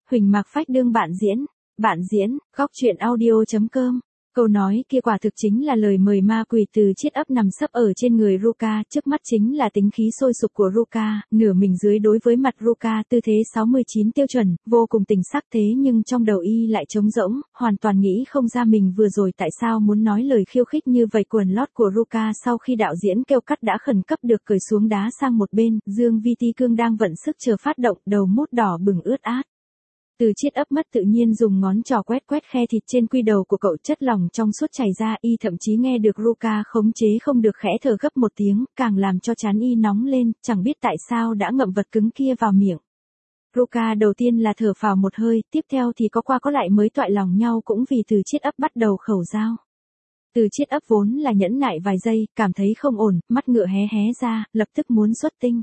Huỳnh Mạc Phách đương bạn diễn, góc truyện audio.com. Câu nói kia quả thực chính là lời mời ma quỷ từ chiết ấp nằm sấp ở trên người Ruka, trước mắt chính là tính khí sôi sục của Ruka, nửa mình dưới đối với mặt Ruka tư thế 69 tiêu chuẩn, vô cùng tình sắc thế nhưng trong đầu y lại trống rỗng, hoàn toàn nghĩ không ra mình vừa rồi tại sao muốn nói lời khiêu khích như vậy. Quần lót của Ruka sau khi đạo diễn kêu cắt đã khẩn cấp được cởi xuống đá sang một bên, Dương Vi Ti Cương đang vận sức chờ phát động, đầu mút đỏ bừng ướt át. Từ chiết ấp mất tự nhiên dùng ngón trỏ quét khe thịt trên quy đầu của cậu, chất lỏng trong suốt chảy ra, y thậm chí nghe được Ruka khống chế không được khẽ thở gấp một tiếng, càng làm cho trán y nóng lên, chẳng biết tại sao đã ngậm vật cứng kia vào miệng. Ruka đầu tiên là thở phào một hơi, tiếp theo thì có qua có lại mới toại lòng nhau, cũng vì từ chiết ấp bắt đầu khẩu giao. Từ chiết ấp vốn là nhẫn nại vài giây, cảm thấy không ổn, mắt ngựa hé hé ra, lập tức muốn xuất tinh.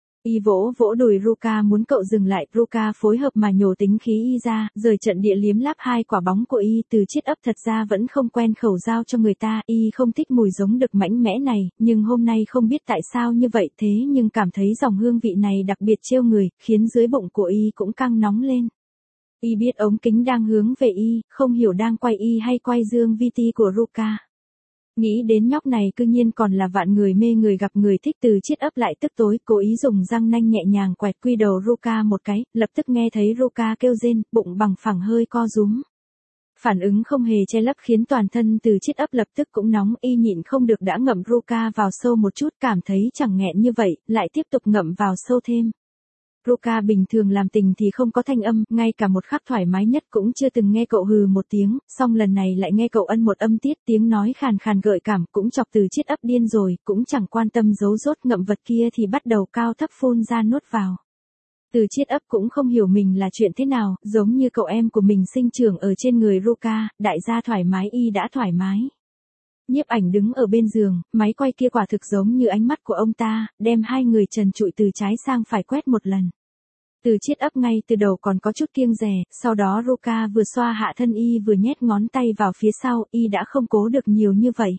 Y vỗ vỗ đùi Ruka muốn cậu dừng lại, Ruka phối hợp mà nhổ tính khí y ra, rời trận địa liếm láp hai quả bóng của y. Từ chiết ấp thật ra vẫn không quen khẩu giao cho người ta, y không thích mùi giống đực mãnh mẽ này, nhưng hôm nay không biết tại sao như vậy, thế nhưng cảm thấy dòng hương vị này đặc biệt trêu người, khiến dưới bụng của y cũng căng nóng lên. Y biết ống kính đang hướng về y, không hiểu đang quay y hay quay Dương Vi Ti của Ruka. Nghĩ đến nhóc này cư nhiên còn là vạn người mê người gặp người thích, từ chiết ấp lại tức tối, cố ý dùng răng nanh nhẹ nhàng quẹt quy đầu Ruka một cái, lập tức nghe thấy Ruka kêu rên, bụng bằng phẳng hơi co rúm. Phản ứng không hề che lấp khiến toàn thân từ chiết ấp lập tức cũng nóng, y nhịn không được đã ngậm Ruka vào sâu một chút, cảm thấy chẳng nghẹn như vậy, lại tiếp tục ngậm vào sâu thêm. Ruka bình thường làm tình thì không có thanh âm, ngay cả một khắc thoải mái nhất cũng chưa từng nghe cậu hừ một tiếng, song lần này lại nghe cậu ân một âm tiết, tiếng nói khàn khàn gợi cảm, cũng chọc từ chiết ấp điên rồi, cũng chẳng quan tâm giấu rốt ngậm vật kia thì bắt đầu cao thấp phun ra nuốt vào. Từ chiết ấp cũng không hiểu mình là chuyện thế nào, giống như cậu em của mình sinh trưởng ở trên người Ruka, đại gia thoải mái y đã thoải mái. Nhiếp Ảnh đứng ở bên giường, máy quay kia quả thực giống như ánh mắt của ông ta, đem hai người trần trụi từ trái sang phải quét một lần. Từ chiết ấp ngay từ đầu còn có chút kiêng dè, sau đó Ruka vừa xoa hạ thân y vừa nhét ngón tay vào phía sau, y đã không cố được nhiều như vậy.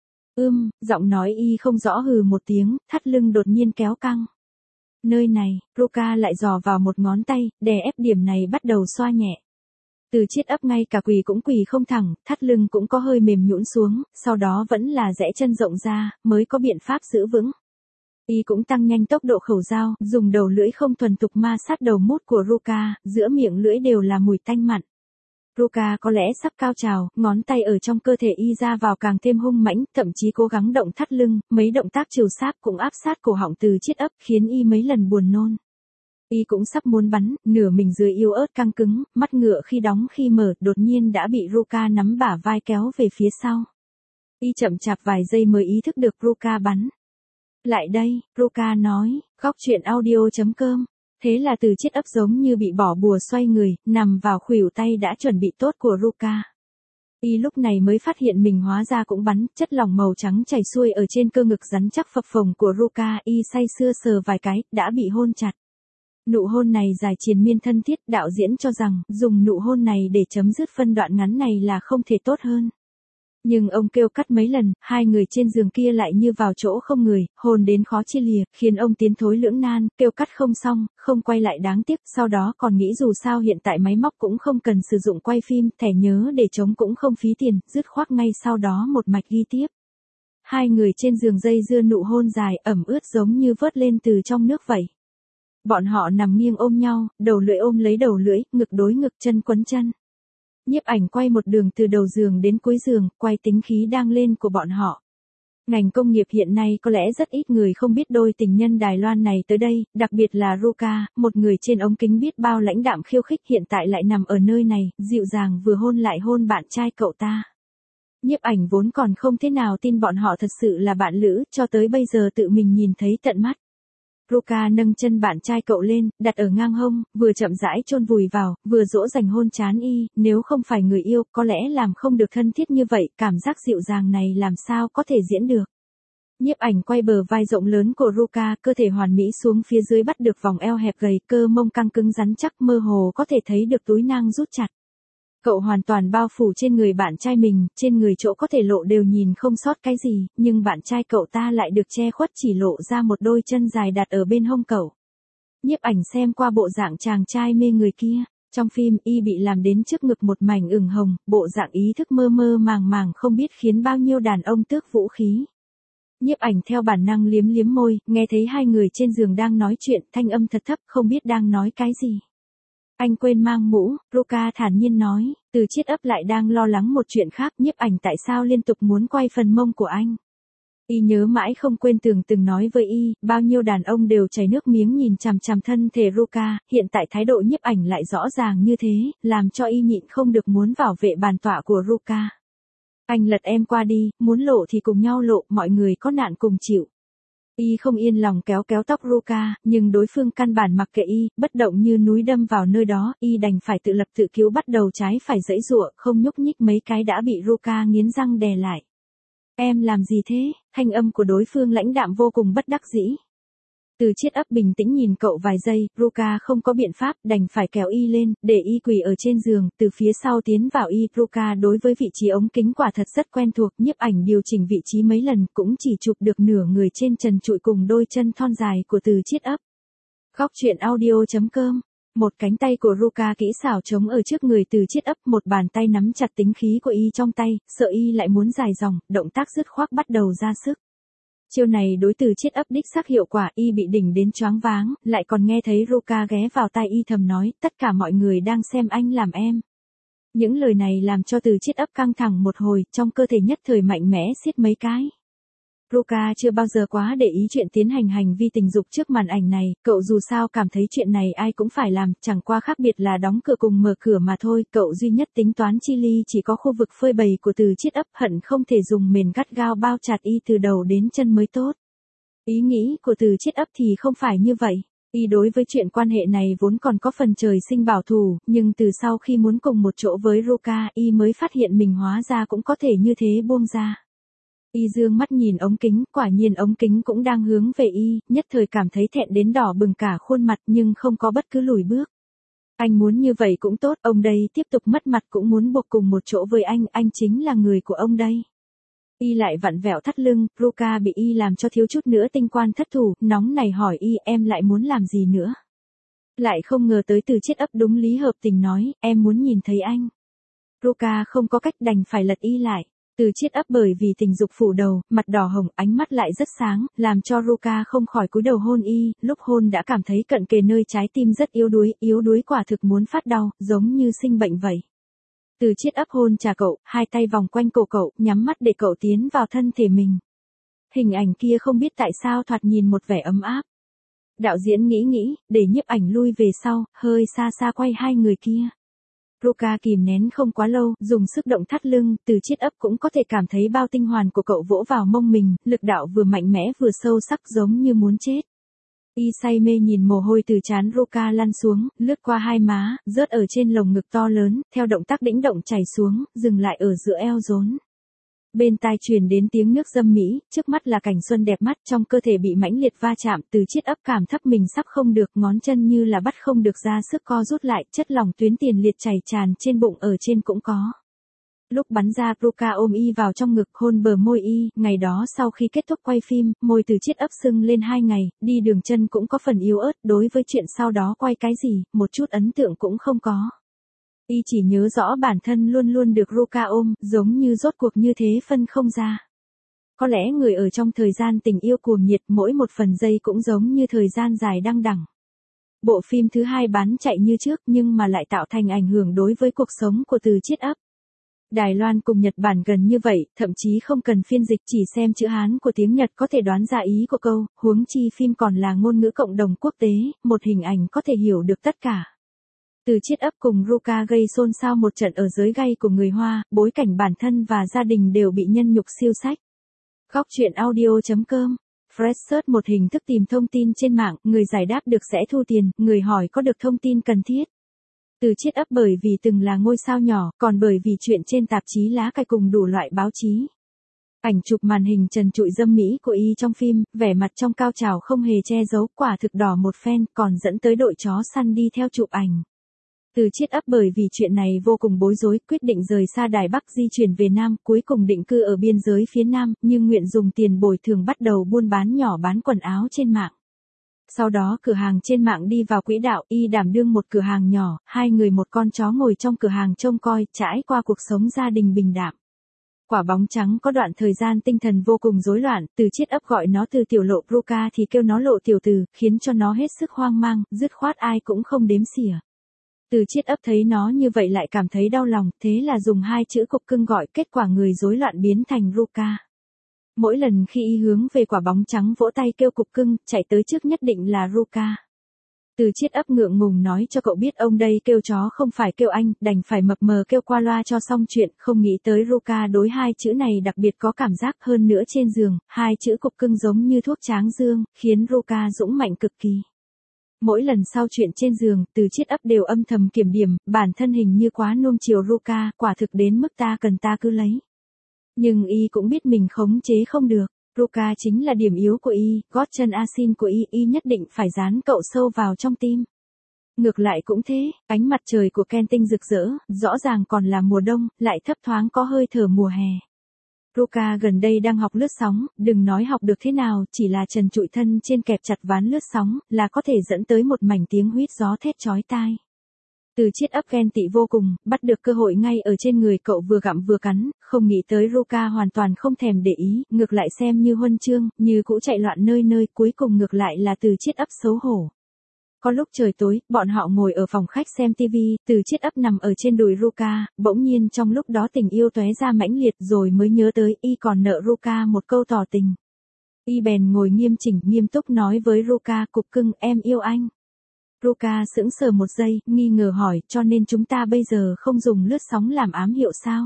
Giọng nói y không rõ hừ một tiếng, thắt lưng đột nhiên kéo căng. Nơi này, Ruka lại dò vào một ngón tay, đè ép điểm này bắt đầu xoa nhẹ. Từ chiết ấp ngay cả quỳ cũng quỳ không thẳng, thắt lưng cũng có hơi mềm nhũn xuống, sau đó vẫn là rẽ chân rộng ra, mới có biện pháp giữ vững. Y cũng tăng nhanh tốc độ khẩu giao, dùng đầu lưỡi không thuần thục ma sát đầu mút của Ruka, giữa miệng lưỡi đều là mùi tanh mặn. Ruka có lẽ sắp cao trào, ngón tay ở trong cơ thể y ra vào càng thêm hung mãnh, thậm chí cố gắng động thắt lưng, mấy động tác trìu sáp cũng áp sát cổ họng từ chiết ấp, khiến y mấy lần buồn nôn. Y cũng sắp muốn bắn, nửa mình dưới yếu ớt căng cứng, mắt ngựa khi đóng khi mở, đột nhiên đã bị Ruka nắm bả vai kéo về phía sau. Y chậm chạp vài giây mới ý thức được Ruka bắn. Lại đây, Ruka nói, góc truyện audio.com. Thế là từ chiết ấp giống như bị bỏ bùa xoay người, nằm vào khuỷu tay đã chuẩn bị tốt của Ruka. Y lúc này mới phát hiện mình hóa ra cũng bắn, chất lỏng màu trắng chảy xuôi ở trên cơ ngực rắn chắc phập phồng của Ruka, y say sưa sờ vài cái, đã bị hôn chặt. Nụ hôn này dài triền miên thân thiết, đạo diễn cho rằng, dùng nụ hôn này để chấm dứt phân đoạn ngắn này là không thể tốt hơn. Nhưng ông kêu cắt mấy lần, hai người trên giường kia lại như vào chỗ không người, hôn đến khó chia lìa, khiến ông tiến thối lưỡng nan, kêu cắt không xong, không quay lại đáng tiếc, sau đó còn nghĩ dù sao hiện tại máy móc cũng không cần sử dụng quay phim, thẻ nhớ để chống cũng không phí tiền, dứt khoát ngay sau đó một mạch ghi tiếp. Hai người trên giường dây dưa nụ hôn dài, ẩm ướt giống như vớt lên từ trong nước vậy. Bọn họ nằm nghiêng ôm nhau, đầu lưỡi ôm lấy đầu lưỡi, ngực đối ngực, chân quấn chân. Nhiếp Ảnh quay một đường từ đầu giường đến cuối giường, quay tính khí đang lên của bọn họ. Ngành công nghiệp hiện nay có lẽ rất ít người không biết đôi tình nhân Đài Loan này tới đây, đặc biệt là Ruka, một người trên ống kính biết bao lãnh đạm khiêu khích hiện tại lại nằm ở nơi này, dịu dàng vừa hôn lại hôn bạn trai cậu ta. Nhiếp Ảnh vốn còn không thế nào tin bọn họ thật sự là bạn lữ, cho tới bây giờ tự mình nhìn thấy tận mắt. Ruka nâng chân bạn trai cậu lên, đặt ở ngang hông, vừa chậm rãi chôn vùi vào, vừa dỗ dành hôn trán y, nếu không phải người yêu, có lẽ làm không được thân thiết như vậy, cảm giác dịu dàng này làm sao có thể diễn được. Nhiếp Ảnh quay bờ vai rộng lớn của Ruka, cơ thể hoàn mỹ xuống phía dưới bắt được vòng eo hẹp gầy, cơ mông căng cứng rắn chắc, mơ hồ có thể thấy được túi nang rút chặt. Cậu hoàn toàn bao phủ trên người bạn trai mình, trên người chỗ có thể lộ đều nhìn không sót cái gì, nhưng bạn trai cậu ta lại được che khuất, chỉ lộ ra một đôi chân dài đặt ở bên hông cậu. Nhiếp Ảnh xem qua bộ dạng chàng trai mê người kia, Trong phim, y bị làm đến trước ngực một mảnh ửng hồng, bộ dạng ý thức mơ mơ màng màng không biết khiến bao nhiêu đàn ông tước vũ khí. Nhiếp ảnh theo bản năng liếm liếm môi, nghe thấy hai người trên giường đang nói chuyện, thanh âm thật thấp không biết đang nói cái gì. Anh quên mang mũ, Ruka thản nhiên nói, Từ Chiết ấp lại đang lo lắng một chuyện khác, nhiếp ảnh tại sao liên tục muốn quay phần mông của anh. Y nhớ mãi không quên Tường từng nói với y, bao nhiêu đàn ông đều chảy nước miếng nhìn chằm chằm thân thể Ruka, hiện tại thái độ nhiếp ảnh lại rõ ràng như thế, làm cho y nhịn không được muốn bảo vệ bàn tọa của Ruka. Anh lật em qua đi, muốn lộ thì cùng nhau lộ, mọi người có nạn cùng chịu. Y không yên lòng kéo kéo tóc Ruka, nhưng đối phương căn bản mặc kệ y, bất động như núi đâm vào nơi đó, y đành phải tự lập tự cứu bắt đầu trái phải giãy giụa, không nhúc nhích mấy cái đã bị Ruka nghiến răng đè lại. Em làm gì thế? Thanh âm của đối phương lãnh đạm vô cùng bất đắc dĩ. Từ Chiết ấp bình tĩnh nhìn cậu vài giây, Ruka không có biện pháp, đành phải kéo y lên, để y quỳ ở trên giường, từ phía sau tiến vào y. Ruka đối với vị trí ống kính quả thật rất quen thuộc, nhiếp ảnh điều chỉnh vị trí mấy lần cũng chỉ chụp được nửa người trên trần trụi cùng đôi chân thon dài của Từ Chiết ấp. Góc truyện audio.com. Một cánh tay của Ruka kỹ xảo chống ở trước người Từ Chiết ấp, một bàn tay nắm chặt tính khí của y trong tay, sợ y lại muốn dài dòng, động tác dứt khoát bắt đầu ra sức. Chiêu này đối Từ Chiết ấp đích xác hiệu quả, y bị đỉnh đến choáng váng, lại còn nghe thấy Ruka ghé vào tai y thầm nói, tất cả mọi người đang xem anh làm em. Những lời này làm cho Từ Chiết ấp căng thẳng một hồi, trong cơ thể nhất thời mạnh mẽ siết mấy cái. Ruka chưa bao giờ quá để ý chuyện tiến hành hành vi tình dục trước màn ảnh này, cậu dù sao cảm thấy chuyện này ai cũng phải làm, chẳng qua khác biệt là đóng cửa cùng mở cửa mà thôi, cậu duy nhất tính toán chi ly chỉ có khu vực phơi bày của Từ Chiết ấp, hận không thể dùng mền gắt gao bao chặt y từ đầu đến chân mới tốt. Ý nghĩ của Từ Chiết ấp thì không phải như vậy. Y đối với chuyện quan hệ này vốn còn có phần trời sinh bảo thủ, nhưng từ sau khi muốn cùng một chỗ với Ruka, y mới phát hiện mình hóa ra cũng có thể như thế buông ra. Y dương mắt nhìn ống kính, quả nhiên ống kính cũng đang hướng về y, nhất thời cảm thấy thẹn đến đỏ bừng cả khuôn mặt nhưng không có bất cứ lùi bước. Anh muốn như vậy cũng tốt, ông đây tiếp tục mất mặt cũng muốn buộc cùng một chỗ với anh chính là người của ông đây. Y lại vặn vẹo thắt lưng, Ruka bị y làm cho thiếu chút nữa tinh quan thất thủ, nóng này hỏi y em lại muốn làm gì nữa. Lại không ngờ tới Từ Chiết ấp đúng lý hợp tình nói, em muốn nhìn thấy anh. Ruka không có cách đành phải lật y lại. Từ Chiết ấp bởi vì tình dục phủ đầu, mặt đỏ hồng, ánh mắt lại rất sáng, làm cho Ruka không khỏi cúi đầu hôn y, lúc hôn đã cảm thấy cận kề nơi trái tim rất yếu đuối quả thực muốn phát đau, giống như sinh bệnh vậy. Từ Chiết ấp hôn chà cậu, hai tay vòng quanh cổ cậu, nhắm mắt để cậu tiến vào thân thể mình. Hình ảnh kia không biết tại sao thoạt nhìn một vẻ ấm áp. Đạo diễn nghĩ, để nhiếp ảnh lui về sau, hơi xa xa quay hai người kia. Ruka kìm nén không quá lâu, dùng sức động thắt lưng, Từ Chiết ấp cũng có thể cảm thấy bao tinh hoàn của cậu vỗ vào mông mình, lực đạo vừa mạnh mẽ vừa sâu sắc giống như muốn chết. Y say mê nhìn mồ hôi từ trán Ruka lăn xuống, lướt qua hai má, rớt ở trên lồng ngực to lớn, theo động tác đĩnh động chảy xuống, dừng lại ở giữa eo rốn. Bên tai truyền đến tiếng nước dâm mỹ, trước mắt là cảnh xuân đẹp mắt, trong cơ thể bị mãnh liệt va chạm, Từ Chiết ấp cảm thấp mình sắp không được, ngón chân như là bắt không được ra sức co rút lại, chất lỏng tuyến tiền liệt chảy tràn trên bụng ở trên cũng có. Lúc bắn ra, Ruka ôm y vào trong ngực, hôn bờ môi y, ngày đó sau khi kết thúc quay phim, môi Từ Chiết ấp sưng lên 2 ngày, đi đường chân cũng có phần yếu ớt, đối với chuyện sau đó quay cái gì, một chút ấn tượng cũng không có. Y chỉ nhớ rõ bản thân luôn luôn được Ruka ôm, giống như rốt cuộc như thế phân không ra. Có lẽ người ở trong thời gian tình yêu cuồng nhiệt mỗi một phần giây cũng giống như thời gian dài đăng đẳng. Bộ phim thứ 2 bán chạy như trước nhưng mà lại tạo thành ảnh hưởng đối với cuộc sống của Từ Chiết ấp. Đài Loan cùng Nhật Bản gần như vậy, thậm chí không cần phiên dịch, chỉ xem chữ Hán của tiếng Nhật có thể đoán ra ý của câu, huống chi phim còn là ngôn ngữ cộng đồng quốc tế, một hình ảnh có thể hiểu được tất cả. Từ Chiết ấp cùng Ruka gây xôn xao một trận ở giới gay của người Hoa, bối cảnh bản thân và gia đình đều bị nhân nhục siêu sách. Góc truyện audio.com. Fresh search một hình thức tìm thông tin trên mạng, người giải đáp được sẽ thu tiền, người hỏi có được thông tin cần thiết. Từ Chiết ấp bởi vì từng là ngôi sao nhỏ, còn bởi vì chuyện trên tạp chí lá cải cùng đủ loại báo chí. Ảnh chụp màn hình trần trụi dâm mỹ của y trong phim, vẻ mặt trong cao trào không hề che giấu, quả thực đỏ một phen, còn dẫn tới đội chó săn đi theo chụp ảnh. Từ Chiết ấp bởi vì chuyện này vô cùng bối rối, quyết định rời xa Đài Bắc di chuyển về Nam, cuối cùng định cư ở biên giới phía Nam, nhưng nguyện dùng tiền bồi thường bắt đầu buôn bán nhỏ bán quần áo trên mạng. Sau đó cửa hàng trên mạng đi vào quỹ đạo, y đảm đương một cửa hàng nhỏ, hai người một con chó ngồi trong cửa hàng trông coi, trải qua cuộc sống gia đình bình đạm. Quả bóng trắng có đoạn thời gian tinh thần vô cùng rối loạn, Từ Chiết Ấp gọi nó từ tiểu lộ Ruka thì kêu nó lộ tiểu từ, khiến cho nó hết sức hoang mang, dứt khoát ai cũng không đếm xỉa. Từ Chiết Ấp thấy nó như vậy lại cảm thấy đau lòng, thế là dùng hai chữ cục cưng gọi, kết quả người rối loạn biến thành Ruka. Mỗi lần khi y hướng về quả bóng trắng vỗ tay kêu cục cưng, chạy tới trước nhất định là Ruka. Từ Chiết Ấp ngượng ngùng nói cho cậu biết ông đây kêu chó không phải kêu anh, đành phải mập mờ kêu qua loa cho xong chuyện, không nghĩ tới Ruka đối hai chữ này đặc biệt có cảm giác, hơn nữa trên giường, hai chữ cục cưng giống như thuốc tráng dương, khiến Ruka dũng mạnh cực kỳ. Mỗi lần sau chuyện trên giường, Từ Chiết Ấp đều âm thầm kiểm điểm, bản thân hình như quá nuông chiều Ruka, quả thực đến mức ta cần ta cứ lấy. Nhưng y cũng biết mình khống chế không được. Ruka chính là điểm yếu của y, gót chân asin của y nhất định phải dán cậu sâu vào trong tim. Ngược lại cũng thế, ánh mặt trời của Ken tinh rực rỡ, rõ ràng còn là mùa đông, lại thấp thoáng có hơi thở mùa hè. Ruka gần đây đang học lướt sóng, đừng nói học được thế nào, chỉ là trần trụi thân trên kẹp chặt ván lướt sóng, là có thể dẫn tới một mảnh tiếng huýt gió thét chói tai. Từ Chiết Ấp ghen tị vô cùng, bắt được cơ hội ngay ở trên người cậu vừa gặm vừa cắn, không nghĩ tới Ruka hoàn toàn không thèm để ý, ngược lại xem như huân chương, như cũ chạy loạn nơi nơi, cuối cùng ngược lại là Từ Chiết Ấp xấu hổ. Có lúc trời tối, bọn họ ngồi ở phòng khách xem tivi, Từ Chiết Ấp nằm ở trên đùi Ruka, bỗng nhiên trong lúc đó tình yêu tóe ra mãnh liệt rồi mới nhớ tới y còn nợ Ruka một câu tỏ tình. Y bèn ngồi nghiêm chỉnh, nghiêm túc nói với Ruka, cục cưng, em yêu anh. Ruka sững sờ một giây, nghi ngờ hỏi, cho nên chúng ta bây giờ không dùng lướt sóng làm ám hiệu sao?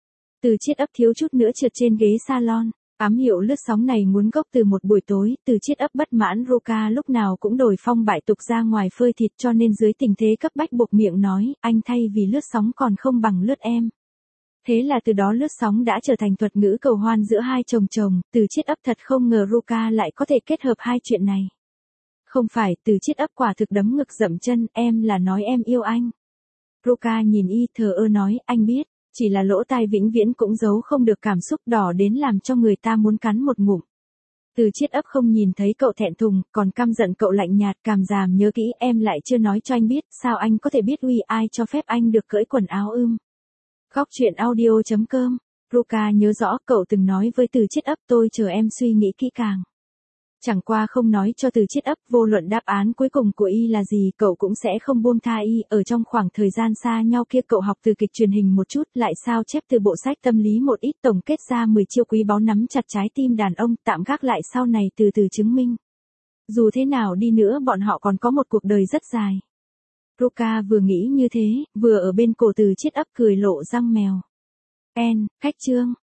Từ Chiết Ấp thiếu chút nữa trượt trên ghế salon. Ám hiệu lướt sóng này nguồn gốc từ một buổi tối, Từ Chiết Ấp bất mãn Ruka lúc nào cũng đổi phong bại tục ra ngoài phơi thịt, cho nên dưới tình thế cấp bách buộc miệng nói, anh thay vì lướt sóng còn không bằng lướt em. Thế là từ đó lướt sóng đã trở thành thuật ngữ cầu hoan giữa hai chồng chồng, Từ Chiết Ấp thật không ngờ Ruka lại có thể kết hợp hai chuyện này. Không phải, Từ Chiết Ấp quả thực đấm ngực dậm chân, em là nói em yêu anh. Ruka nhìn y thờ ơ nói, anh biết, chỉ là lỗ tai vĩnh viễn cũng giấu không được cảm xúc đỏ đến làm cho người ta muốn cắn một ngụm. Từ Chiết Ấp không nhìn thấy cậu thẹn thùng, còn căm giận cậu lạnh nhạt, cảm giảm nhớ kỹ, em lại chưa nói cho anh biết, sao anh có thể biết uy ai cho phép anh được cởi quần áo ưm. Góc truyện audio.com. Ruka nhớ rõ cậu từng nói với Từ Chiết Ấp, tôi chờ em suy nghĩ kỹ càng. Chẳng qua không nói cho Từ Chiết Ấp, vô luận đáp án cuối cùng của y là gì, cậu cũng sẽ không buông tha y. Ở trong khoảng thời gian xa nhau kia cậu học từ kịch truyền hình một chút, lại sao chép từ bộ sách tâm lý một ít, tổng kết ra 10 chiêu quý báu nắm chặt trái tim đàn ông, tạm gác lại sau này từ từ chứng minh. Dù thế nào đi nữa bọn họ còn có một cuộc đời rất dài. Ruka vừa nghĩ như thế, vừa ở bên cổ Từ Chiết Ấp cười lộ răng mèo. Khách trương.